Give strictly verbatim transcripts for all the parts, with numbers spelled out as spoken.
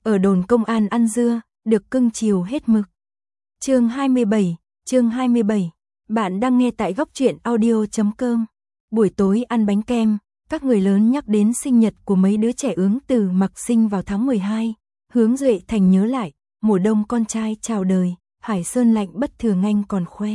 ở đồn công an ăn dưa, được cưng chiều hết mực. Chương hai mươi bảy, chương hai mươi bảy. Bạn đang nghe tại góc truyện audio chấm com. Buổi tối ăn bánh kem, các người lớn nhắc đến sinh nhật của mấy đứa trẻ Hướng Từ Mặc sinh vào tháng mười hai, Hướng Duệ Thành nhớ lại, mùa đông con trai chào đời, Hải Sơn lạnh bất thường anh còn khoe.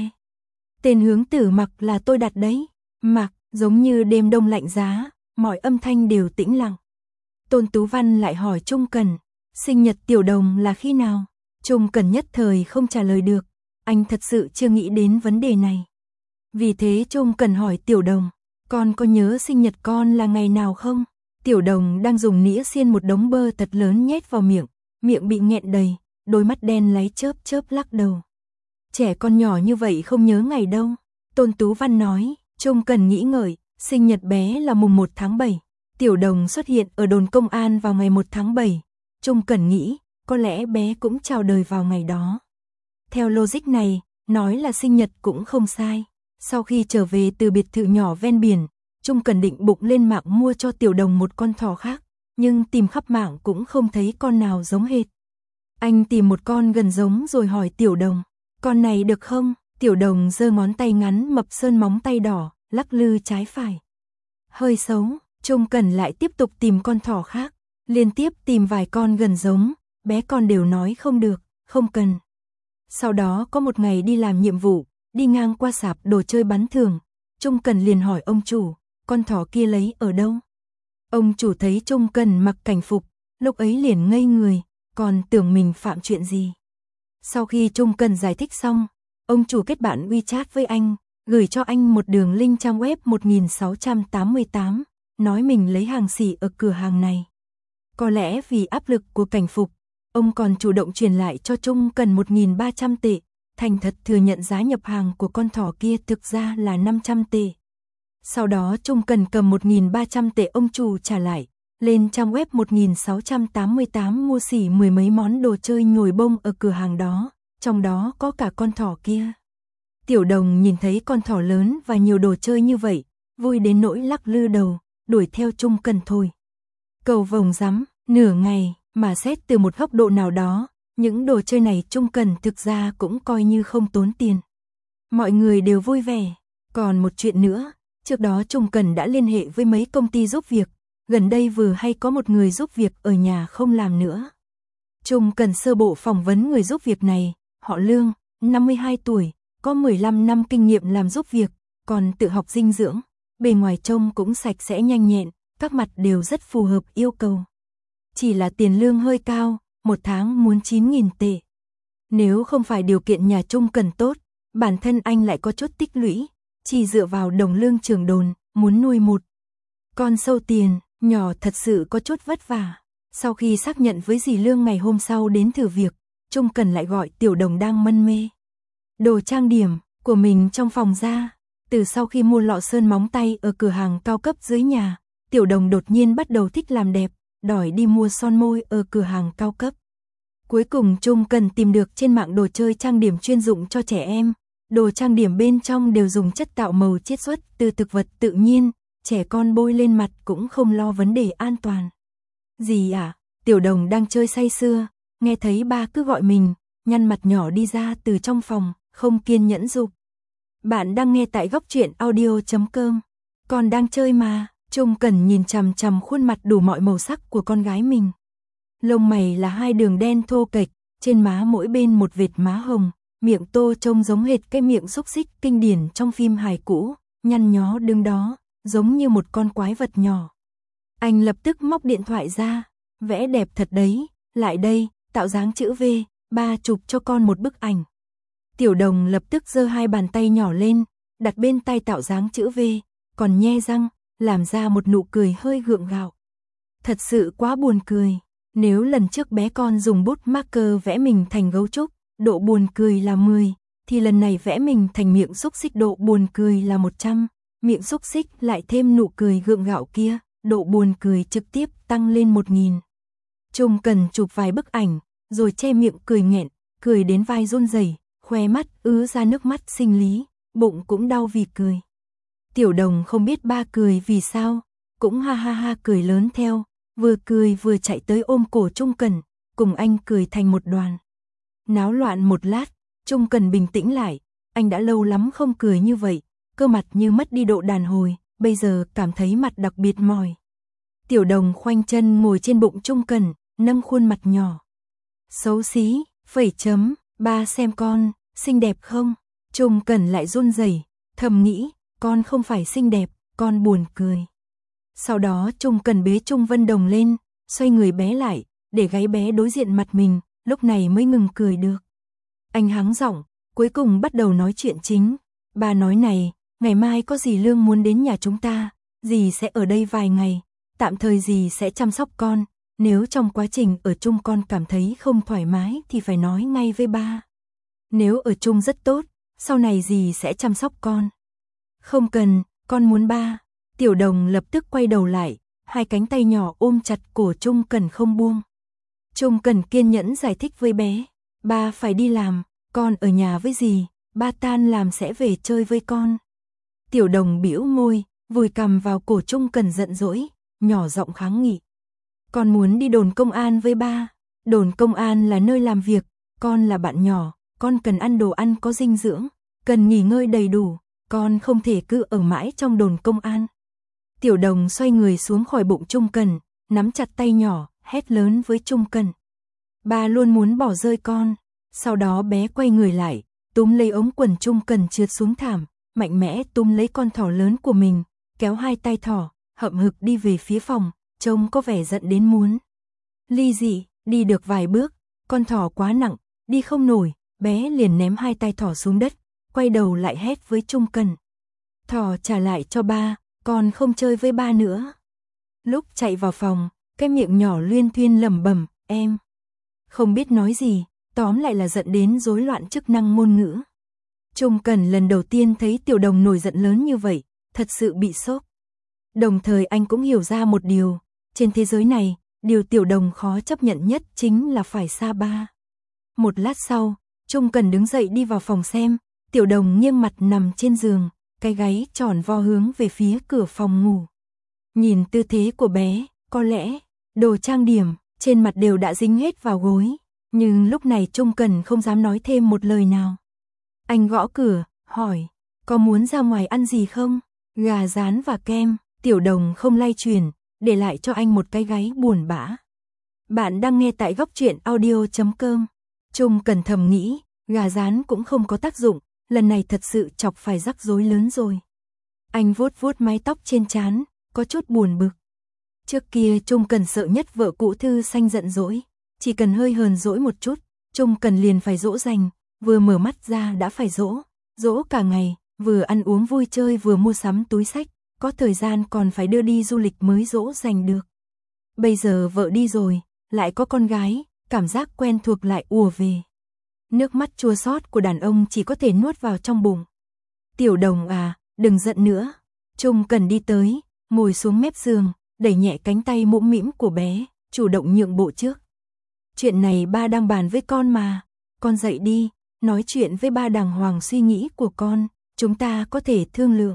Tên Hướng Tử Mặc là tôi đặt đấy. Mặc, giống như đêm đông lạnh giá, mọi âm thanh đều tĩnh lặng. Tôn Tú Văn lại hỏi Trung Cần, sinh nhật Tiểu Đồng là khi nào? Trung Cần nhất thời không trả lời được, anh thật sự chưa nghĩ đến vấn đề này. Vì thế Trung Cần hỏi Tiểu Đồng, con có nhớ sinh nhật con là ngày nào không? Tiểu Đồng đang dùng nĩa xiên một đống bơ thật lớn nhét vào miệng, miệng bị nghẹn đầy, đôi mắt đen láy chớp chớp lắc đầu. Trẻ con nhỏ như vậy không nhớ ngày đâu. Tôn Tú Văn nói. Trung Cần nghĩ ngợi, sinh nhật bé là mùng một tháng bảy. Tiểu Đồng xuất hiện ở đồn công an vào ngày một tháng bảy. Trung Cần nghĩ, có lẽ bé cũng chào đời vào ngày đó. Theo logic này, nói là sinh nhật cũng không sai. Sau khi trở về từ biệt thự nhỏ ven biển, Trung Cần định bụng lên mạng mua cho Tiểu Đồng một con thỏ khác, nhưng tìm khắp mạng cũng không thấy con nào giống hệt. Anh tìm một con gần giống rồi hỏi Tiểu Đồng, con này được không? Tiểu Đồng giơ ngón tay ngắn mập sơn móng tay đỏ, lắc lư trái phải. Hơi xấu, Trung Cần lại tiếp tục tìm con thỏ khác, liên tiếp tìm vài con gần giống, bé con đều nói không được, không cần. Sau đó có một ngày đi làm nhiệm vụ, đi ngang qua sạp đồ chơi bắn thường, Trung Cần liền hỏi ông chủ, con thỏ kia lấy ở đâu? Ông chủ thấy Trung Cần mặc cảnh phục, lúc ấy liền ngây người, còn tưởng mình phạm chuyện gì. Sau khi Trung Cần giải thích xong, ông chủ kết bạn WeChat với anh, gửi cho anh một đường link trang web một nghìn sáu trăm tám mươi tám, nói mình lấy hàng xỉ ở cửa hàng này. Có lẽ vì áp lực của cảnh phục, ông còn chủ động truyền lại cho Trung Cần một nghìn ba trăm tệ, thành thật thừa nhận giá nhập hàng của con thỏ kia thực ra là năm trăm tệ. Sau đó Trung Cần cầm một nghìn ba trăm tệ ông chủ trả lại, lên trang web một nghìn sáu trăm tám mươi tám mua xỉ mười mấy món đồ chơi nhồi bông ở cửa hàng đó, trong đó có cả con thỏ kia. Tiểu Đồng nhìn thấy con thỏ lớn và nhiều đồ chơi như vậy, vui đến nỗi lắc lư đầu, đuổi theo Trung Cần thôi. Cầu vồng rắm, nửa ngày, mà xét từ một góc độ nào đó, những đồ chơi này Trung Cần thực ra cũng coi như không tốn tiền. Mọi người đều vui vẻ. Còn một chuyện nữa, trước đó Trung Cần đã liên hệ với mấy công ty giúp việc, gần đây vừa hay có một người giúp việc ở nhà không làm nữa. Trung Cần sơ bộ phỏng vấn người giúp việc này, họ Lương, năm mươi hai tuổi, có mười lăm năm kinh nghiệm làm giúp việc, còn tự học dinh dưỡng, bề ngoài trông cũng sạch sẽ nhanh nhẹn, các mặt đều rất phù hợp yêu cầu. Chỉ là tiền lương hơi cao, một tháng muốn chín nghìn tệ. Nếu không phải điều kiện nhà Trung Cần tốt, bản thân anh lại có chút tích lũy, chỉ dựa vào đồng lương trường đồn, muốn nuôi một con sâu tiền, nhỏ thật sự có chút vất vả. Sau khi xác nhận với dì Lương ngày hôm sau đến thử việc, Trung Cần lại gọi Tiểu Đồng đang mân mê đồ trang điểm của mình trong phòng ra. Từ sau khi mua lọ sơn móng tay ở cửa hàng cao cấp dưới nhà, Tiểu Đồng đột nhiên bắt đầu thích làm đẹp, đòi đi mua son môi ở cửa hàng cao cấp. Cuối cùng Trung Cần tìm được trên mạng đồ chơi trang điểm chuyên dụng cho trẻ em. Đồ trang điểm bên trong đều dùng chất tạo màu chiết xuất từ thực vật tự nhiên, trẻ con bôi lên mặt cũng không lo vấn đề an toàn. Gì à? Tiểu Đồng đang chơi say sưa, nghe thấy ba cứ gọi mình, nhăn mặt nhỏ đi ra từ trong phòng, không kiên nhẫn giục. Bạn đang nghe tại góc truyện audio chấm com. Con đang chơi mà. Trung Cần nhìn chằm chằm khuôn mặt đủ mọi màu sắc của con gái mình. Lông mày là hai đường đen thô kệch, trên má mỗi bên một vệt má hồng, miệng tô trông giống hệt cái miệng xúc xích kinh điển trong phim hài cũ, nhăn nhó đứng đó, giống như một con quái vật nhỏ. Anh lập tức móc điện thoại ra, vẽ đẹp thật đấy, lại đây, tạo dáng chữ V, ba chụp cho con một bức ảnh. Tiểu Đồng lập tức giơ hai bàn tay nhỏ lên, đặt bên tay tạo dáng chữ V, còn nhe răng, làm ra một nụ cười hơi gượng gạo. Thật sự quá buồn cười, nếu lần trước bé con dùng bút marker vẽ mình thành gấu trúc, độ buồn cười là mười, thì lần này vẽ mình thành miệng xúc xích độ buồn cười là một trăm, miệng xúc xích lại thêm nụ cười gượng gạo kia, độ buồn cười trực tiếp tăng lên một nghìn. Trung Cần chụp vài bức ảnh, rồi che miệng cười nghẹn, cười đến vai run rẩy, khoe mắt ứa ra nước mắt sinh lý, bụng cũng đau vì cười. Tiểu Đồng không biết ba cười vì sao, cũng ha ha ha cười lớn theo, vừa cười vừa chạy tới ôm cổ Trung Cần, cùng anh cười thành một đoàn. Náo loạn một lát, Trung Cần bình tĩnh lại, anh đã lâu lắm không cười như vậy, cơ mặt như mất đi độ đàn hồi, bây giờ cảm thấy mặt đặc biệt mỏi. Tiểu Đồng khoanh chân ngồi trên bụng Trung Cần, nâng khuôn mặt nhỏ. Xấu xí, phẩy chấm, ba xem con, xinh đẹp không? Trung Cần lại run rẩy, thầm nghĩ, con không phải xinh đẹp, con buồn cười. Sau đó Trung Cần bế Trung Vân Đồng lên, xoay người bé lại, để gáy bé đối diện mặt mình, lúc này mới ngừng cười được. Anh hắng giọng, cuối cùng bắt đầu nói chuyện chính. Ba nói này, ngày mai có dì Lương muốn đến nhà chúng ta, dì sẽ ở đây vài ngày, tạm thời dì sẽ chăm sóc con, nếu trong quá trình ở chung con cảm thấy không thoải mái thì phải nói ngay với ba. Nếu ở chung rất tốt, sau này dì sẽ chăm sóc con. Không cần, con muốn ba. Tiểu Đồng lập tức quay đầu lại, hai cánh tay nhỏ ôm chặt cổ Trung Cần không buông. Trung Cần kiên nhẫn giải thích với bé, ba phải đi làm, con ở nhà với dì, ba tan làm sẽ về chơi với con. Tiểu Đồng bĩu môi, vùi cằm vào cổ Trung Cần giận dỗi, nhỏ giọng kháng nghị. Con muốn đi đồn công an với ba, đồn công an là nơi làm việc, con là bạn nhỏ, con cần ăn đồ ăn có dinh dưỡng, cần nghỉ ngơi đầy đủ, con không thể cứ ở mãi trong đồn công an. Tiểu Đồng xoay người xuống khỏi bụng Trung Cần, nắm chặt tay nhỏ, hét lớn với Trung Cần. Ba luôn muốn bỏ rơi con. Sau đó bé quay người lại, túm lấy ống quần Trung Cần trượt xuống thảm, mạnh mẽ túm lấy con thỏ lớn của mình, kéo hai tay thỏ, hậm hực đi về phía phòng, trông có vẻ giận đến muốn ly dị. Đi được vài bước, con thỏ quá nặng, đi không nổi, bé liền ném hai tay thỏ xuống đất, quay đầu lại hét với Trung Cần. Thỏ trả lại cho ba, con không chơi với ba nữa. Lúc chạy vào phòng, cái miệng nhỏ luyên thuyên lẩm bẩm, em. Không biết nói gì, tóm lại là giận đến rối loạn chức năng ngôn ngữ. Trung Cần lần đầu tiên thấy Tiểu Đồng nổi giận lớn như vậy, thật sự bị sốc. Đồng thời anh cũng hiểu ra một điều, trên thế giới này, điều Tiểu Đồng khó chấp nhận nhất chính là phải xa ba. Một lát sau, Trung Cần đứng dậy đi vào phòng xem, Tiểu Đồng nghiêng mặt nằm trên giường, cái gáy tròn vo hướng về phía cửa phòng ngủ. Nhìn tư thế của bé, có lẽ, đồ trang điểm, trên mặt đều đã dính hết vào gối, nhưng lúc này Trung Cần không dám nói thêm một lời nào. Anh gõ cửa, hỏi, có muốn ra ngoài ăn gì không? Gà rán và kem. Tiểu Đồng không lay chuyển, để lại cho anh một cái gáy buồn bã. Bạn đang nghe tại góc truyện audio chấm com. Trung Cần thầm nghĩ, gà rán cũng không có tác dụng, lần này thật sự chọc phải rắc rối lớn rồi. Anh vuốt vuốt mái tóc trên trán, có chút buồn bực. Trước kia Trung Cần sợ nhất vợ cũ Thư Xanh giận dỗi, chỉ cần hơi hờn dỗi một chút, Trung Cần liền phải dỗ dành, vừa mở mắt ra đã phải dỗ, dỗ cả ngày, vừa ăn uống vui chơi vừa mua sắm túi xách, có thời gian còn phải đưa đi du lịch mới dỗ dành được. Bây giờ vợ đi rồi, lại có con gái, cảm giác quen thuộc lại ùa về. Nước mắt chua xót của đàn ông chỉ có thể nuốt vào trong bụng. Tiểu Đồng à, đừng giận nữa. Trung Cần đi tới, ngồi xuống mép giường, đẩy nhẹ cánh tay mũm mĩm của bé, chủ động nhượng bộ trước. Chuyện này ba đang bàn với con mà, con dậy đi, nói chuyện với ba đàng hoàng suy nghĩ của con, chúng ta có thể thương lượng.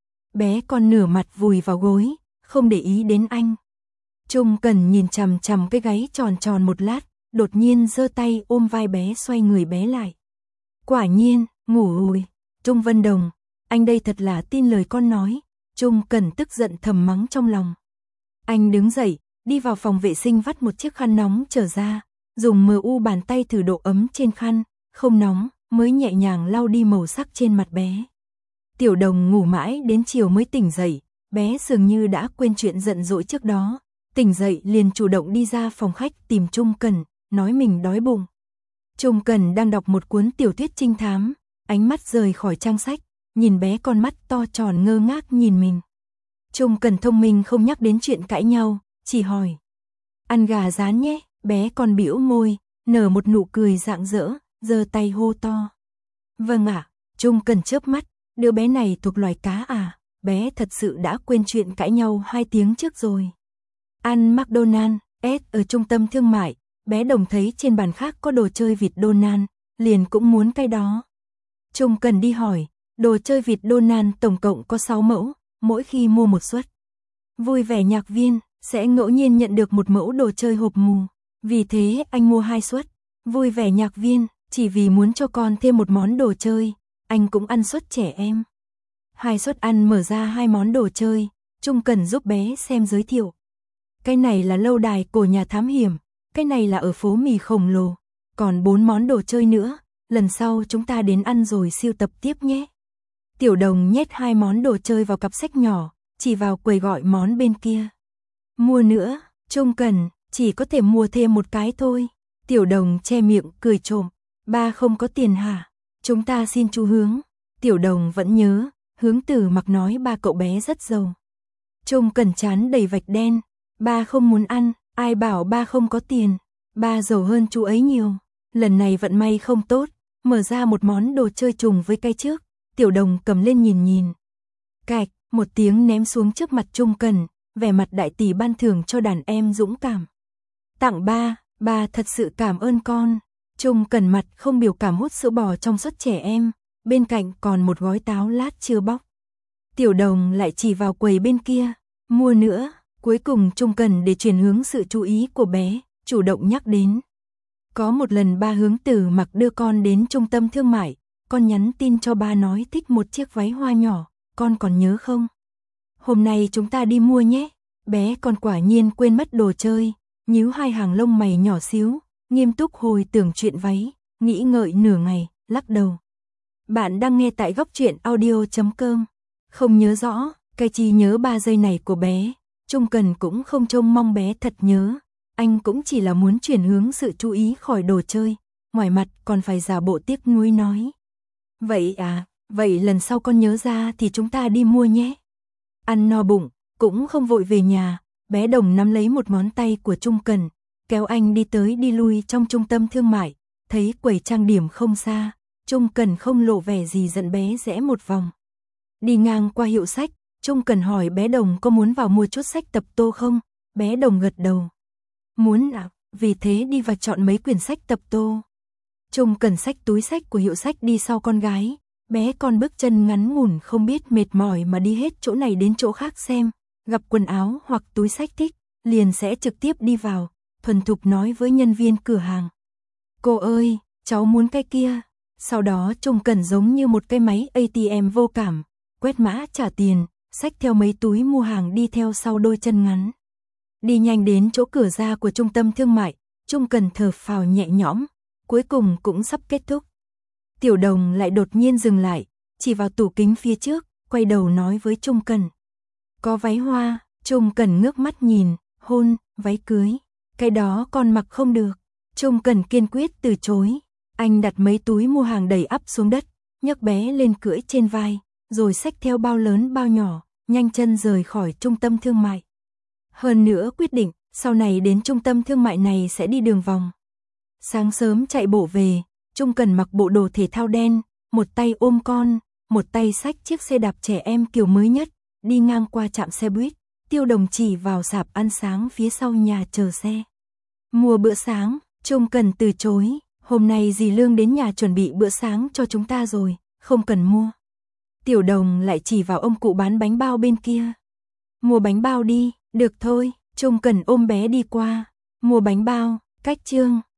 Bé con nửa mặt vùi vào gối, không để ý đến anh. Trung Cần nhìn chằm chằm cái gáy tròn tròn một lát, đột nhiên giơ tay ôm vai bé xoay người bé lại. Quả nhiên, ngủ rồi. Trung Vân Đồng, anh đây thật là tin lời con nói. Trung Cần tức giận thầm mắng trong lòng. Anh đứng dậy, đi vào phòng vệ sinh vắt một chiếc khăn nóng trở ra, dùng mờ u bàn tay thử độ ấm trên khăn, không nóng, mới nhẹ nhàng lau đi màu sắc trên mặt bé. Tiểu Đồng ngủ mãi đến chiều mới tỉnh dậy, bé dường như đã quên chuyện giận dỗi trước đó, tỉnh dậy liền chủ động đi ra phòng khách tìm Trung Cần, nói mình đói bụng. Trung Cần đang đọc một cuốn tiểu thuyết trinh thám, ánh mắt rời khỏi trang sách, nhìn bé con mắt to tròn ngơ ngác nhìn mình. Trung Cần thông minh không nhắc đến chuyện cãi nhau, chỉ hỏi. Ăn gà rán nhé, bé con bĩu môi, nở một nụ cười rạng rỡ, giơ tay hô to. Vâng ạ, Trung Cần chớp mắt, đứa bé này thuộc loài cá à, bé thật sự đã quên chuyện cãi nhau hai tiếng trước rồi. Ăn McDonald's, S ở trung tâm thương mại, bé Đồng thấy trên bàn khác có đồ chơi vịt Donald, liền cũng muốn cái đó. Trung Cần đi hỏi, đồ chơi vịt Donald tổng cộng có sáu mẫu, mỗi khi mua một suất. Vui vẻ nhạc viên, sẽ ngẫu nhiên nhận được một mẫu đồ chơi hộp mù. Vì thế anh mua hai suất. Vui vẻ nhạc viên, chỉ vì muốn cho con thêm một món đồ chơi, anh cũng ăn suất trẻ em. Hai suất ăn mở ra hai món đồ chơi, Trung Cần giúp bé xem giới thiệu. Cái này là lâu đài cổ nhà thám hiểm, cái này là ở phố mì khổng lồ, còn bốn món đồ chơi nữa, lần sau chúng ta đến ăn rồi siêu tập tiếp nhé. Tiểu Đồng nhét hai món đồ chơi vào cặp sách nhỏ, chỉ vào quầy gọi món bên kia. Mua nữa, Trung Cần, chỉ có thể mua thêm một cái thôi. Tiểu Đồng che miệng cười trộm, ba không có tiền hả? Chúng ta xin chú Hướng. Tiểu Đồng vẫn nhớ, Hướng Tử Mặc nói ba cậu bé rất giàu. Trung Cần chán đầy vạch đen, ba không muốn ăn, ai bảo ba không có tiền, ba giàu hơn chú ấy nhiều. Lần này vận may không tốt, mở ra một món đồ chơi trùng với cái trước, Tiểu Đồng cầm lên nhìn nhìn. Cạch, một tiếng ném xuống trước mặt Trung Cần, vẻ mặt đại tỷ ban thưởng cho đàn em dũng cảm. Tặng ba, ba thật sự cảm ơn con. Trung Cần mặt không biểu cảm hút sữa bò trong suất trẻ em, bên cạnh còn một gói táo lát chưa bóc. Tiểu Đồng lại chỉ vào quầy bên kia, mua nữa. Cuối cùng Trung Cần để chuyển hướng sự chú ý của bé, chủ động nhắc đến. Có một lần ba Hướng Tử Mặc đưa con đến trung tâm thương mại, con nhắn tin cho ba nói thích một chiếc váy hoa nhỏ, con còn nhớ không? Hôm nay chúng ta đi mua nhé. Bé con quả nhiên quên mất đồ chơi, nhíu hai hàng lông mày nhỏ xíu, nghiêm túc hồi tưởng chuyện váy, nghĩ ngợi nửa ngày, lắc đầu. Bạn đang nghe tại góc truyện audio chấm com. Không nhớ rõ, cái chi nhớ ba giây này của bé, Trung Cần cũng không trông mong bé thật nhớ, anh cũng chỉ là muốn chuyển hướng sự chú ý khỏi đồ chơi, ngoài mặt còn phải giả bộ tiếc nuối nói. Vậy à, vậy lần sau con nhớ ra thì chúng ta đi mua nhé. Ăn no bụng, cũng không vội về nhà, bé Đồng nắm lấy một ngón tay của Trung Cần, kéo anh đi tới đi lui trong trung tâm thương mại, thấy quầy trang điểm không xa, Trung Cần không lộ vẻ gì giận bé rẽ một vòng. Đi ngang qua hiệu sách, Trung Cần hỏi bé Đồng có muốn vào mua chút sách tập tô không, bé Đồng gật đầu. Muốn ạ, à, vì thế đi và chọn mấy quyển sách tập tô. Trung Cần xách túi sách của hiệu sách đi sau con gái, bé con bước chân ngắn ngủn không biết mệt mỏi mà đi hết chỗ này đến chỗ khác xem, gặp quần áo hoặc túi sách thích, liền sẽ trực tiếp đi vào, thuần thục nói với nhân viên cửa hàng. Cô ơi, cháu muốn cái kia. Sau đó Trung Cần giống như một cái máy a tê em vô cảm, quét mã trả tiền, xách theo mấy túi mua hàng đi theo sau đôi chân ngắn. Đi nhanh đến chỗ cửa ra của trung tâm thương mại, Trung Cần thở phào nhẹ nhõm, cuối cùng cũng sắp kết thúc. Tiểu Đồng lại đột nhiên dừng lại, chỉ vào tủ kính phía trước, quay đầu nói với Trung Cần. Có váy hoa. Trung Cần ngước mắt nhìn, hôn, váy cưới. Cái đó con mặc không được. Trung Cần kiên quyết từ chối. Anh đặt mấy túi mua hàng đầy ắp xuống đất, nhấc bé lên cưỡi trên vai, rồi xách theo bao lớn bao nhỏ, nhanh chân rời khỏi trung tâm thương mại. Hơn nữa quyết định, sau này đến trung tâm thương mại này sẽ đi đường vòng. Sáng sớm chạy bộ về, Trung Cần mặc bộ đồ thể thao đen, một tay ôm con, một tay xách chiếc xe đạp trẻ em kiểu mới nhất, đi ngang qua trạm xe buýt, Tiêu Đồng chỉ vào sạp ăn sáng phía sau nhà chờ xe. Mua bữa sáng, Trung Cần từ chối, hôm nay dì Lương đến nhà chuẩn bị bữa sáng cho chúng ta rồi, không cần mua. Tiểu Đồng lại chỉ vào ông cụ bán bánh bao bên kia. Mua bánh bao đi, được thôi, Trung Cần ôm bé đi qua, mua bánh bao, cách chương.